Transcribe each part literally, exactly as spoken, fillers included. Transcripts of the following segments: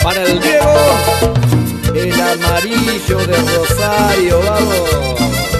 Para el Diego, el amarillo de Rosario, vamos.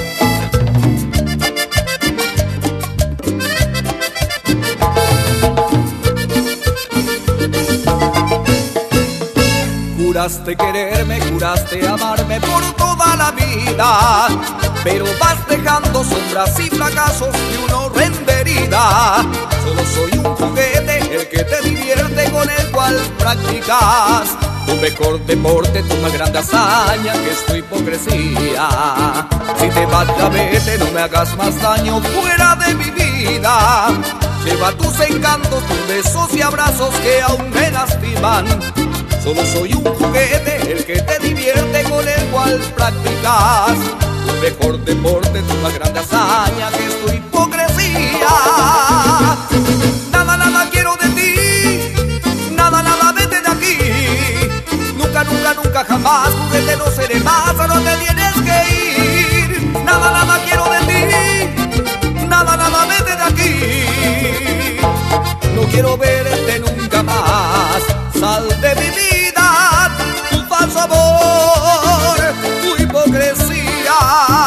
Juraste quererme, juraste amarme por toda la vida, pero vas dejando sombras y fracasos de una horrenda herida. Solo soy un juguete, el que te divierte, con el cual practicas tu mejor deporte, tu más grande hazaña, que es tu hipocresía. Si te vas ya vete, no me hagas más daño fuera de mi vida. Lleva tus encantos, tus besos y abrazos que aún me lastiman. Solo soy un juguete, el que te divierte, con el cual practicas tu mejor deporte, tu más grande hazaña, que es tu hipocresía. Nada, nada quiero de ti, nada, nada vete de aquí. Nunca, nunca, nunca jamás, juguete no seré más, a donde tienes que ir. Nada, nada quiero de ti, nada, nada vete de aquí. No quiero verte nunca más, sal de mi vida, tu falso amor, tu hipocresía.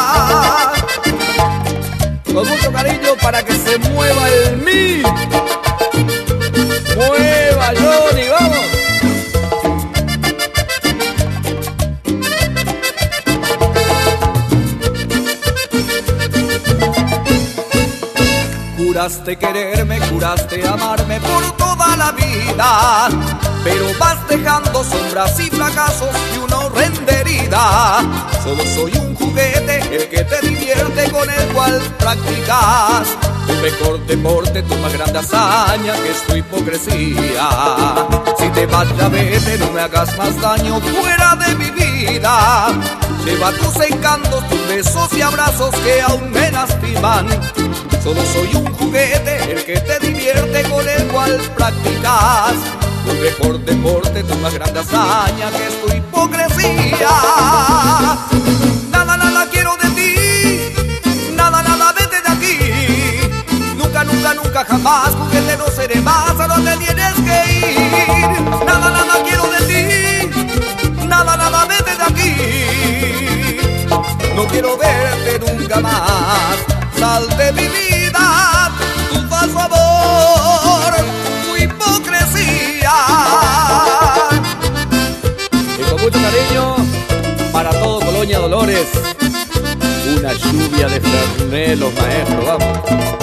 Con mucho cariño para que se mueva el mí. Mueva Johnny, vamos. Juraste quererme, juraste amarme por toda la vida, pero vas dejando sombras y fracasos de una horrenda herida. Solo soy un juguete, el que te divierte, con el cual practicas tu mejor deporte, tu más grande hazaña, que es tu hipocresía. Si te vas ya vete, no me hagas más daño fuera de mi vida. Lleva tus encantos, tus besos y abrazos que aún me lastiman. Solo soy un juguete, el que te divierte, con el cual practicas tu mejor deporte, tu más grande hazaña, que es tu hipocresía. Nada, nada quiero de ti, nada, nada vete de aquí. Nunca, nunca, nunca jamás, juguete no seré más, a donde tienes que ir. Nada, nada quiero de ti, nada, nada vete de aquí. No quiero verte nunca más, sal de mi vida, tu falso amor, tu hipocresía. Y con mucho cariño para todo Colonia Dolores, una lluvia de Fernet, los maestros, vamos.